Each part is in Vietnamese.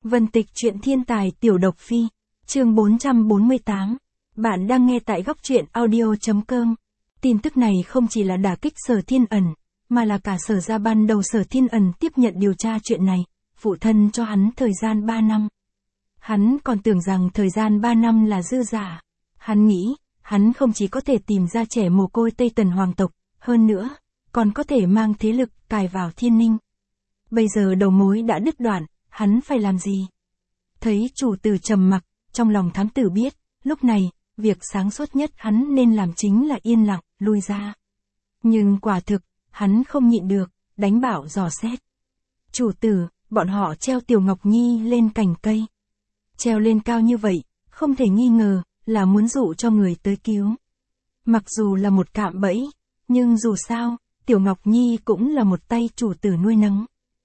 Vân Tịch truyện thiên tài tiểu độc phi, chương 448. Bạn đang nghe tại góc truyện audio.com. Tin tức này không chỉ là đả kích Sở Thiên Ẩn, mà là cả Sở gia ban đầu Sở Thiên Ẩn tiếp nhận điều tra chuyện này, phụ thân cho hắn thời gian 3 năm. Hắn còn tưởng rằng thời gian 3 năm là dư giả. Hắn nghĩ, hắn không chỉ có thể tìm ra trẻ mồ côi Tây Tần hoàng tộc, hơn nữa, còn có thể mang thế lực cài vào Thiên Ninh. Bây giờ đầu mối đã đứt đoạn, hắn phải làm gì? Thấy chủ tử trầm mặc, trong lòng thám tử biết, lúc này, việc sáng suốt nhất hắn nên làm chính là yên lặng, lui ra. Nhưng quả thực, hắn không nhịn được, đánh bảo dò xét. Chủ tử, bọn họ treo Tiểu Ngọc Nhi lên cành cây. Treo lên cao như vậy, không thể nghi ngờ, là muốn dụ cho người tới cứu. Mặc dù là một cạm bẫy, nhưng dù sao, Tiểu Ngọc Nhi cũng là một tay chủ tử nuôi nấng.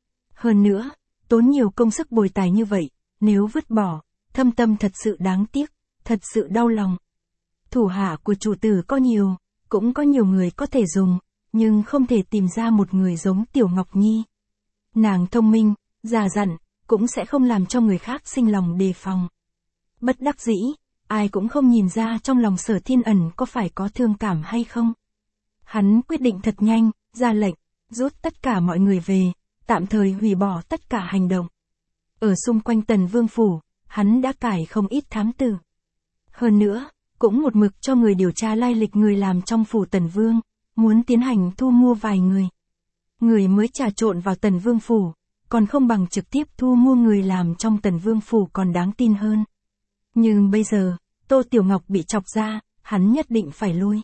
Hơn nữa, tốn nhiều công sức bồi tài như vậy, nếu vứt bỏ, thâm tâm thật sự đáng tiếc, thật sự đau lòng. Thủ hạ của chủ tử có nhiều, cũng có nhiều người có thể dùng, nhưng không thể tìm ra một người giống Tiểu Ngọc Nhi. Nàng thông minh, già dặn, cũng sẽ không làm cho người khác sinh lòng đề phòng. Bất đắc dĩ, ai cũng không nhìn ra trong lòng Sở Thiên Ẩn có phải có thương cảm hay không. Hắn quyết định thật nhanh, ra lệnh, rút tất cả mọi người về, tạm thời hủy bỏ tất cả hành động. Ở xung quanh Tần Vương Phủ, hắn đã cải không ít thám tử. Hơn nữa, cũng một mực cho người điều tra lai lịch người làm trong Phủ Tần Vương, muốn tiến hành thu mua vài người. Người mới trà trộn vào Tần Vương Phủ, còn không bằng trực tiếp thu mua người làm trong Tần Vương Phủ còn đáng tin hơn. Nhưng bây giờ, Tô Tiểu Ngọc bị chọc ra, hắn nhất định phải lui.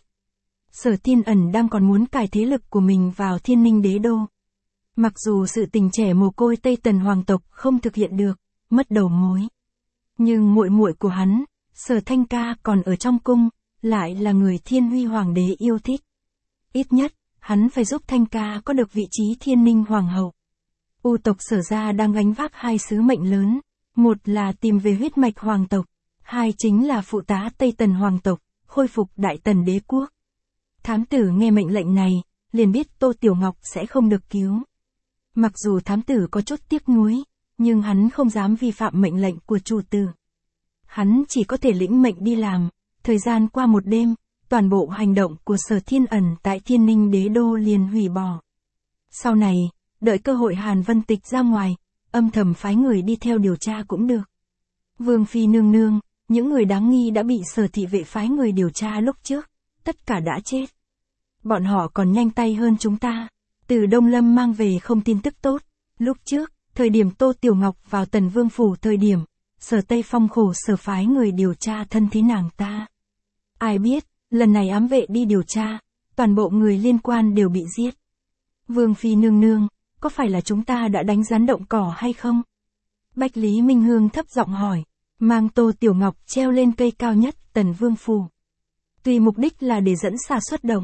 Sở Thiên Ẩn đang còn muốn cài thế lực của mình vào Thiên Ninh Đế Đô. Mặc dù sự tình trẻ mồ côi Tây Tần hoàng tộc không thực hiện được, mất đầu mối. Nhưng muội muội của hắn, Sở Thanh Ca còn ở trong cung, lại là người Thiên Huy hoàng đế yêu thích. Ít nhất, hắn phải giúp Thanh Ca có được vị trí Thiên Ninh hoàng hậu. U tộc Sở gia đang gánh vác hai sứ mệnh lớn, một là tìm về huyết mạch hoàng tộc, hai chính là phụ tá Tây Tần hoàng tộc, khôi phục Đại Tần đế quốc. Thám tử nghe mệnh lệnh này, liền biết Tô Tiểu Ngọc sẽ không được cứu. Mặc dù thám tử có chút tiếc nuối, nhưng hắn không dám vi phạm mệnh lệnh của chủ tử. Hắn chỉ có thể lĩnh mệnh đi làm. Thời gian qua một đêm, toàn bộ hành động của Sở Thiên Ẩn tại Thiên Ninh Đế Đô liền hủy bỏ. Sau này, đợi cơ hội Hàn Vân Tịch ra ngoài, âm thầm phái người đi theo điều tra cũng được. Vương Phi nương nương, những người đáng nghi đã bị Sở thị vệ phái người điều tra lúc trước, tất cả đã chết. Bọn họ còn nhanh tay hơn chúng ta. Từ Đông Lâm mang về không tin tức tốt. Lúc trước, thời điểm Tô Tiểu Ngọc vào Tần Vương Phủ thời điểm, Sở Tây Phong khổ sở phái người điều tra thân thế nàng ta. Ai biết, lần này ám vệ đi điều tra, toàn bộ người liên quan đều bị giết. Vương Phi nương nương, có phải là chúng ta đã đánh rắn động cỏ hay không? Bách Lý Minh Hương thấp giọng hỏi, mang Tô Tiểu Ngọc treo lên cây cao nhất Tần Vương Phủ. Tuy mục đích là để dẫn xà xuất động,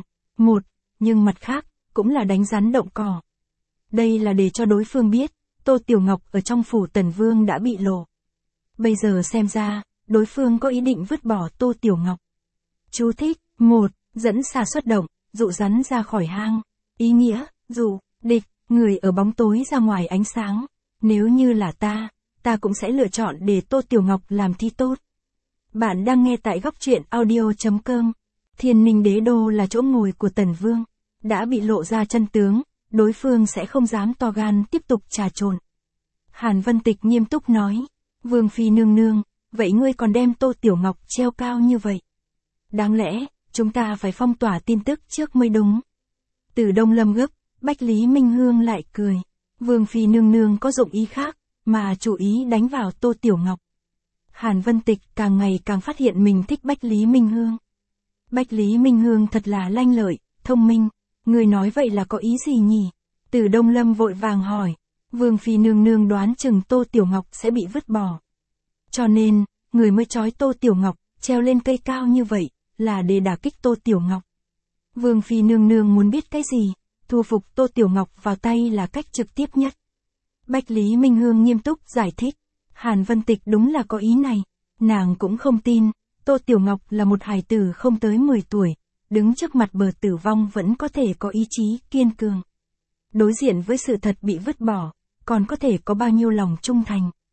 nhưng mặt khác, cũng là đánh rắn động cỏ. Đây là để cho đối phương biết, Tô Tiểu Ngọc ở trong Phủ Tần Vương đã bị lộ. Bây giờ xem ra, đối phương có ý định vứt bỏ Tô Tiểu Ngọc. Chú thích, 1. Dẫn xà xuất động, dụ rắn ra khỏi hang. Ý nghĩa, dụ, địch, người ở bóng tối ra ngoài ánh sáng. Nếu như là ta cũng sẽ lựa chọn để Tô Tiểu Ngọc làm thi tốt. Bạn đang nghe tại góc truyện audio.com. Thiên Ninh Đế Đô là chỗ ngồi của Tần Vương. Đã bị lộ ra chân tướng, đối phương sẽ không dám to gan tiếp tục trà trộn. Hàn Vân Tịch nghiêm túc nói, Vương Phi nương nương, vậy ngươi còn đem Tô Tiểu Ngọc treo cao như vậy. Đáng lẽ, chúng ta phải phong tỏa tin tức trước mới đúng. Từ Đông Lâm gấp, Bách Lý Minh Hương lại cười, Vương Phi nương nương có dụng ý khác, mà chủ ý đánh vào Tô Tiểu Ngọc. Hàn Vân Tịch càng ngày càng phát hiện mình thích Bách Lý Minh Hương. Bách Lý Minh Hương thật là lanh lợi, thông minh. Người nói vậy là có ý gì nhỉ? Từ Đông Lâm vội vàng hỏi. Vương Phi nương nương đoán chừng Tô Tiểu Ngọc sẽ bị vứt bỏ. Cho nên, người mới trói Tô Tiểu Ngọc, treo lên cây cao như vậy, là để đả kích Tô Tiểu Ngọc. Vương Phi nương nương muốn biết cái gì? Thu phục Tô Tiểu Ngọc vào tay là cách trực tiếp nhất. Bách Lý Minh Hương nghiêm túc giải thích. Hàn Vân Tịch đúng là có ý này. Nàng cũng không tin, Tô Tiểu Ngọc là một hài tử không tới 10 tuổi. Đứng trước mặt bờ tử vong vẫn có thể có ý chí kiên cường. Đối diện với sự thật bị vứt bỏ, còn có thể có bao nhiêu lòng trung thành.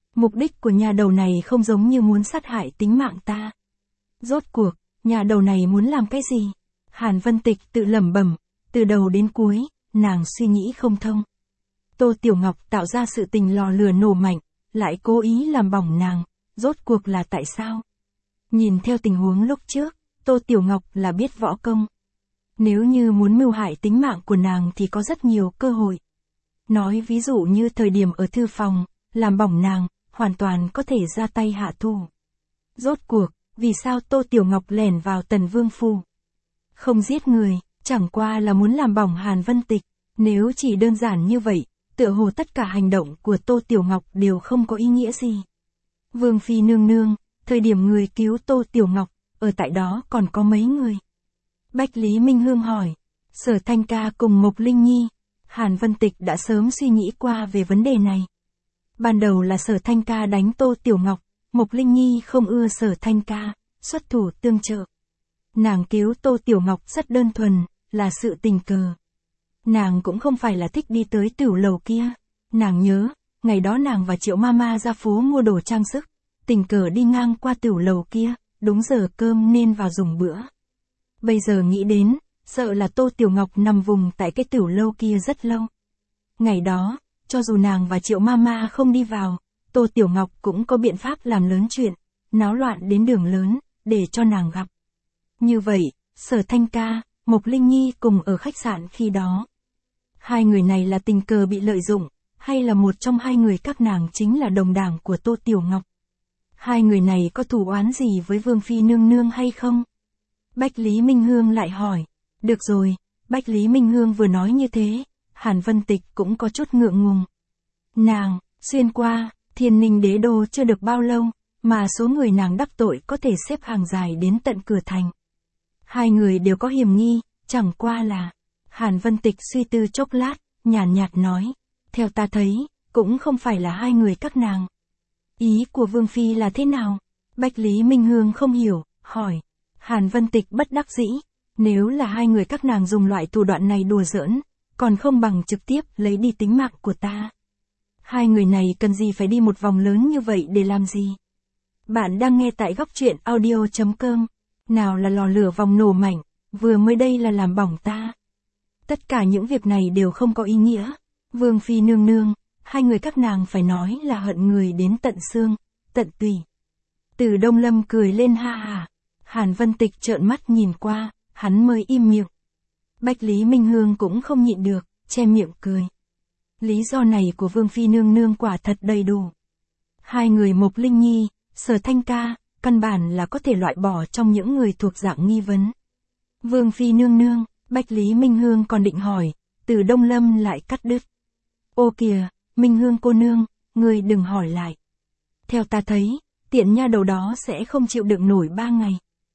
Mục đích của nhà đầu này không giống như muốn sát hại tính mạng ta. Rốt cuộc, nhà đầu này muốn làm cái gì? Hàn Vân Tịch tự lẩm bẩm, từ đầu đến cuối, nàng suy nghĩ không thông. Tô Tiểu Ngọc tạo ra sự tình lò lửa nổ mạnh, lại cố ý làm bỏng nàng, rốt cuộc là tại sao? Nhìn theo tình huống lúc trước, Tô Tiểu Ngọc là biết võ công. Nếu như muốn mưu hại tính mạng của nàng thì có rất nhiều cơ hội. Nói ví dụ như thời điểm ở thư phòng, làm bỏng nàng, hoàn toàn có thể ra tay hạ thủ. Rốt cuộc, vì sao Tô Tiểu Ngọc lẻn vào Tần Vương phủ? Không giết người, chẳng qua là muốn làm bỏng Hàn Vân Tịch. Nếu chỉ đơn giản như vậy, tựa hồ tất cả hành động của Tô Tiểu Ngọc đều không có ý nghĩa gì. Vương phi nương nương, thời điểm người cứu Tô Tiểu Ngọc, ở tại đó còn có mấy người? Bách Lý Minh Hương hỏi. Sở Thanh Ca cùng Mộc Linh Nhi. Hàn Vân Tịch đã sớm suy nghĩ qua về vấn đề này. Ban đầu là Sở Thanh Ca đánh Tô Tiểu Ngọc, Mộc Linh Nhi không ưa Sở Thanh Ca, xuất thủ tương trợ. Nàng cứu Tô Tiểu Ngọc rất đơn thuần, là sự tình cờ. Nàng cũng không phải là thích đi tới tửu lầu kia. Nàng nhớ, ngày đó nàng và Triệu Mama ra phố mua đồ trang sức, tình cờ đi ngang qua tửu lầu kia, đúng giờ cơm nên vào dùng bữa. Bây giờ nghĩ đến, sợ là Tô Tiểu Ngọc nằm vùng tại cái tửu lâu kia rất lâu. Ngày đó, cho dù nàng và Triệu Mama không đi vào, Tô Tiểu Ngọc cũng có biện pháp làm lớn chuyện, náo loạn đến đường lớn, để cho nàng gặp. Như vậy, Sở Thanh Ca, Mộc Linh Nhi cùng ở khách sạn khi đó. Hai người này là tình cờ bị lợi dụng, hay là một trong hai người các nàng chính là đồng đảng của Tô Tiểu Ngọc? Hai người này có thù oán gì với Vương phi nương nương hay không? Bách Lý Minh Hương lại hỏi. Được rồi, Bách Lý Minh Hương vừa nói như thế, Hàn Vân Tịch cũng có chút ngượng ngùng. Nàng, xuyên qua, Thiên Ninh đế đô chưa được bao lâu, mà số người nàng đắc tội có thể xếp hàng dài đến tận cửa thành. Hai người đều có hiểm nghi, chẳng qua là... Hàn Vân Tịch suy tư chốc lát, nhàn nhạt nói. Theo ta thấy, cũng không phải là hai người các nàng. Ý của Vương phi là thế nào? Bách Lý Minh Hương không hiểu, hỏi. Hàn Vân Tịch bất đắc dĩ. Nếu là hai người các nàng dùng loại thủ đoạn này đùa giỡn, còn không bằng trực tiếp lấy đi tính mạng của ta. Hai người này cần gì phải đi một vòng lớn như vậy để làm gì? Bạn đang nghe tại góc truyện audio.com. Nào là lò lửa vòng nổ mạnh, vừa mới đây là làm bỏng ta. Tất cả những việc này đều không có ý nghĩa. Vương phi nương nương, hai người các nàng phải nói là hận người đến tận xương, tận tủy. Từ Đông Lâm cười lên ha ha. Hàn Vân Tịch trợn mắt nhìn qua, hắn mới im miệng. Bách Lý Minh Hương cũng không nhịn được, che miệng cười. Lý do này của Vương phi nương nương quả thật đầy đủ. Hai người Mộc Linh Nhi, Sở Thanh Ca, căn bản là có thể loại bỏ trong những người thuộc dạng nghi vấn. Vương phi nương nương, Bách Lý Minh Hương còn định hỏi, Từ Đông Lâm lại cắt đứt. Ô kìa, Minh Hương cô nương, ngươi đừng hỏi lại. Theo ta thấy, tiện nha đầu đó sẽ không chịu đựng nổi 3 ngày.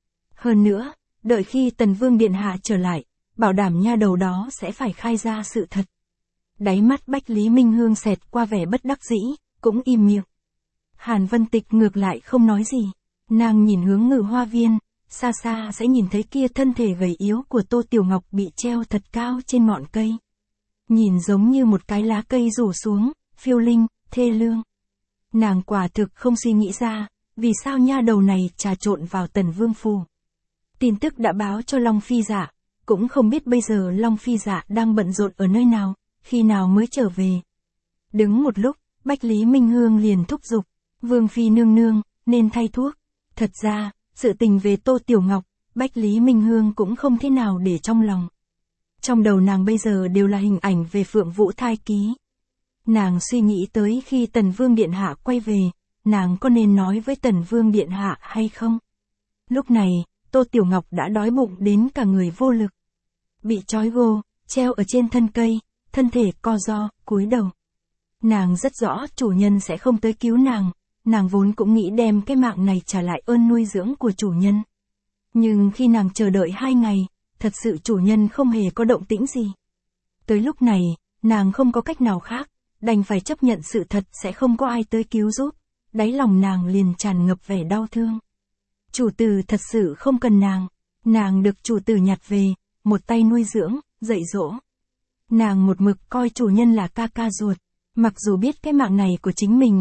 Hơn nữa, đợi khi Tần Vương Điện Hạ trở lại, bảo đảm nha đầu đó sẽ phải khai ra sự thật. Đáy mắt Bách Lý Minh Hương xẹt qua vẻ bất đắc dĩ, cũng im miệng. Hàn Vân Tịch ngược lại không nói gì, nàng nhìn hướng Ngự Hoa Viên, xa xa sẽ nhìn thấy kia thân thể gầy yếu của Tô Tiểu Ngọc bị treo thật cao trên ngọn cây. Nhìn giống như một cái lá cây rủ xuống, phiêu linh, thê lương. Nàng quả thực không suy nghĩ ra, vì sao nha đầu này trà trộn vào Tần Vương phủ. Tin tức đã báo cho Long Phi Dạ, cũng không biết bây giờ Long Phi Dạ đang bận rộn ở nơi nào, khi nào mới trở về. Đứng một lúc, Bách Lý Minh Hương liền thúc giục, Vương phi nương nương, nên thay thuốc. Thật ra, sự tình về Tô Tiểu Ngọc, Bách Lý Minh Hương cũng không thế nào để trong lòng. Trong đầu nàng bây giờ đều là hình ảnh về Phượng Vũ thai ký. Nàng suy nghĩ tới khi Tần Vương Điện Hạ quay về, nàng có nên nói với Tần Vương Điện Hạ hay không? Lúc này, Tô Tiểu Ngọc đã đói bụng đến cả người vô lực. Bị trói gô, treo ở trên thân cây, thân thể co ro, cúi đầu. Nàng rất rõ chủ nhân sẽ không tới cứu nàng vốn cũng nghĩ đem cái mạng này trả lại ơn nuôi dưỡng của chủ nhân. Nhưng khi nàng chờ đợi 2 ngày, thật sự chủ nhân không hề có động tĩnh gì. Tới lúc này, nàng không có cách nào khác, đành phải chấp nhận sự thật sẽ không có ai tới cứu giúp, đáy lòng nàng liền tràn ngập vẻ đau thương. Chủ tử thật sự không cần nàng được chủ tử nhặt về, một tay nuôi dưỡng, dạy dỗ. Nàng một mực coi chủ nhân là ca ca ruột, mặc dù biết cái mạng này của chính mình,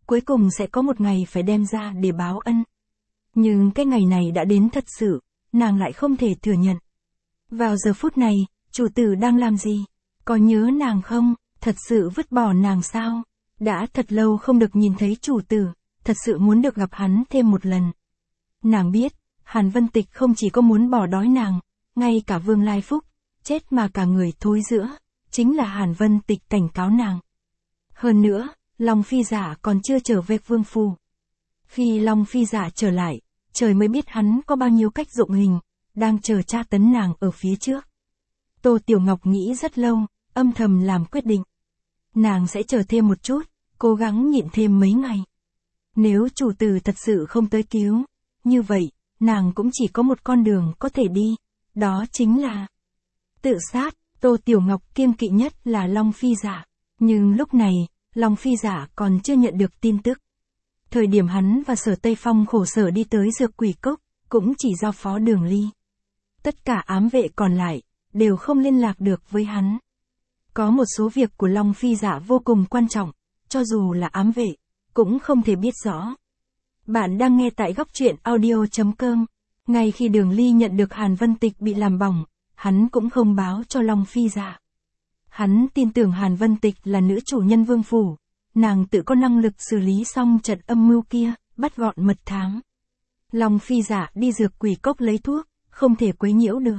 cuối cùng sẽ có một ngày phải đem ra để báo ân. Nhưng cái ngày này đã đến thật sự, nàng lại không thể thừa nhận. Vào giờ phút này, chủ tử đang làm gì? Có nhớ nàng không? Thật sự vứt bỏ nàng sao? Đã thật lâu không được nhìn thấy chủ tử, thật sự muốn được gặp hắn thêm một lần. Nàng biết, Hàn Vân Tịch không chỉ có muốn bỏ đói nàng, ngay cả Vương Lai Phúc, chết mà cả người thối rữa, chính là Hàn Vân Tịch cảnh cáo nàng. Hơn nữa, Long Phi Giả còn chưa trở về Vương Phủ. Khi Long Phi Giả trở lại, trời mới biết hắn có bao nhiêu cách dụng hình, đang chờ tra tấn nàng ở phía trước. Tô Tiểu Ngọc nghĩ rất lâu, âm thầm làm quyết định. Nàng sẽ chờ thêm một chút, cố gắng nhịn thêm mấy ngày. Nếu chủ tử thật sự không tới cứu, như vậy, nàng cũng chỉ có một con đường có thể đi, đó chính là tự sát. Tô Tiểu Ngọc kiêng kỵ nhất là Long Phi Giả, nhưng lúc này, Long Phi Giả còn chưa nhận được tin tức. Thời điểm hắn và Sở Tây Phong khổ sở đi tới Dược Quỷ Cốc, cũng chỉ do Phó Đường Ly. Tất cả ám vệ còn lại, đều không liên lạc được với hắn. Có một số việc của Long Phi Giả vô cùng quan trọng, cho dù là ám vệ, cũng không thể biết rõ. Bạn đang nghe tại góc truyện audio.com. Ngay khi Đường Ly nhận được Hàn Vân Tịch bị làm bỏng, hắn cũng không báo cho Long Phi Giả. Hắn tin tưởng Hàn Vân Tịch là nữ chủ nhân Vương Phủ, nàng tự có năng lực xử lý xong trận âm mưu kia, bắt gọn mật thám. Long Phi Giả đi Dược Quỷ Cốc lấy thuốc, không thể quấy nhiễu được.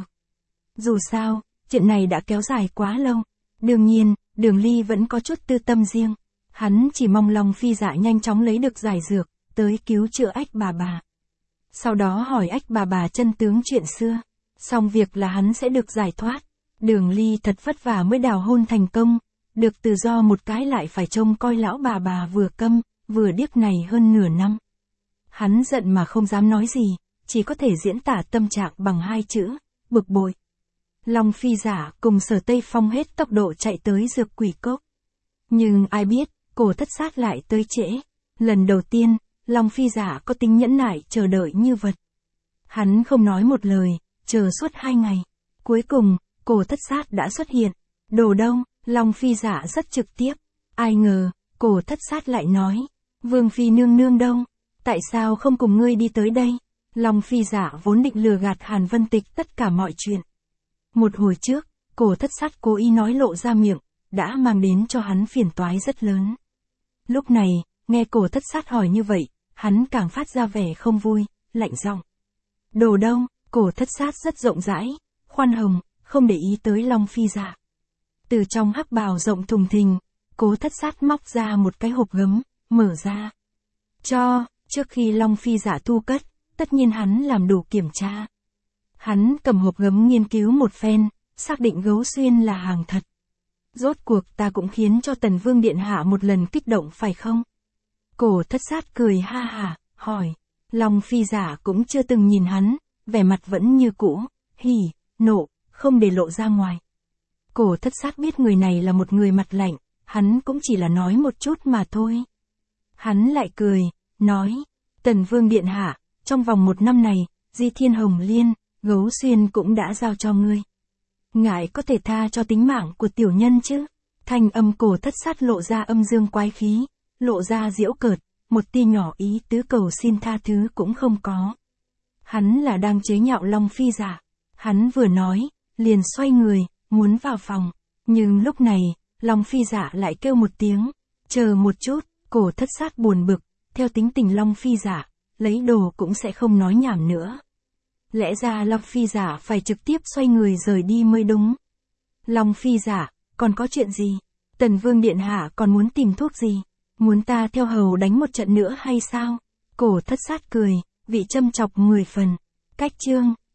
Dù sao, chuyện này đã kéo dài quá lâu. Đương nhiên, Đường Ly vẫn có chút tư tâm riêng. Hắn chỉ mong Long Phi Giả nhanh chóng lấy được giải dược, tới cứu chữa Ách bà. Sau đó hỏi Ách bà chân tướng chuyện xưa. Xong việc là hắn sẽ được giải thoát. Đường Ly thật vất vả mới đào hôn thành công, được tự do một cái lại phải trông coi lão bà vừa câm, vừa điếc này hơn nửa năm. Hắn giận mà không dám nói gì, chỉ có thể diễn tả tâm trạng bằng hai chữ, bực bội. Long Phi Giả cùng Sở Tây Phong hết tốc độ chạy tới Dược Quỷ Cốc. Nhưng ai biết, Cổ Thất Sát lại tới trễ. Lần đầu tiên, Long Phi Giả có tính nhẫn nại chờ đợi như vật. Hắn không nói một lời, chờ suốt 2 ngày. Cuối cùng, Cổ Thất Sát đã xuất hiện. Đồ đâu? Long Phi Giả rất trực tiếp. Ai ngờ, Cổ Thất Sát lại nói, Vương Phi nương nương đâu? Tại sao không cùng ngươi đi tới đây? Long Phi Giả vốn định lừa gạt Hàn Vân Tịch tất cả mọi chuyện. Một hồi trước, Cổ Thất Sát cố ý nói lộ ra miệng, đã mang đến cho hắn phiền toái rất lớn. Lúc này, nghe Cổ Thất Sát hỏi như vậy, hắn càng phát ra vẻ không vui, lạnh giọng. Đồ đâu? Cổ Thất Sát rất rộng rãi, khoan hồng, không để ý tới Long Phi Giả. Từ trong hắc bào rộng thùng thình, Cổ Thất Sát móc ra một cái hộp gấm, mở ra. Trước khi Long Phi Giả thu cất, tất nhiên hắn làm đủ kiểm tra. Hắn cầm hộp gấm nghiên cứu một phen, xác định gấu xuyên là hàng thật. Rốt cuộc ta cũng khiến cho Tần Vương Điện Hạ một lần kích động phải không? Cổ Thất Sát cười ha hả, hỏi. Long Phi Giả cũng chưa từng nhìn hắn, vẻ mặt vẫn như cũ, hỉ, nộ, không để lộ ra ngoài. Cổ Thất Sát biết người này là một người mặt lạnh, hắn cũng chỉ là nói một chút mà thôi. Hắn lại cười, nói, Tần Vương Điện Hạ, trong vòng 1 năm này, Di Thiên Hồng Liên, Gấu Xuyên cũng đã giao cho ngươi. Ngài có thể tha cho tính mạng của tiểu nhân chứ? Thanh âm Cổ Thất Sát lộ ra âm dương quái khí, lộ ra giễu cợt, một tia nhỏ ý tứ cầu xin tha thứ cũng không có. Hắn là đang chế nhạo Long Phi Giả. Hắn vừa nói, liền xoay người, muốn vào phòng. Nhưng lúc này, Long Phi Giả lại kêu một tiếng, chờ một chút. Cổ Thất Sát buồn bực, theo tính tình Long Phi Giả, lấy đồ cũng sẽ không nói nhảm nữa. Lẽ ra Long Phi Giả phải trực tiếp xoay người rời đi mới đúng. Long Phi Giả, còn có chuyện gì? Tần Vương Điện Hạ còn muốn tìm thuốc gì? Muốn ta theo hầu đánh một trận nữa hay sao? Cổ Thất Sát cười, vị châm chọc 10 phần. Cách chương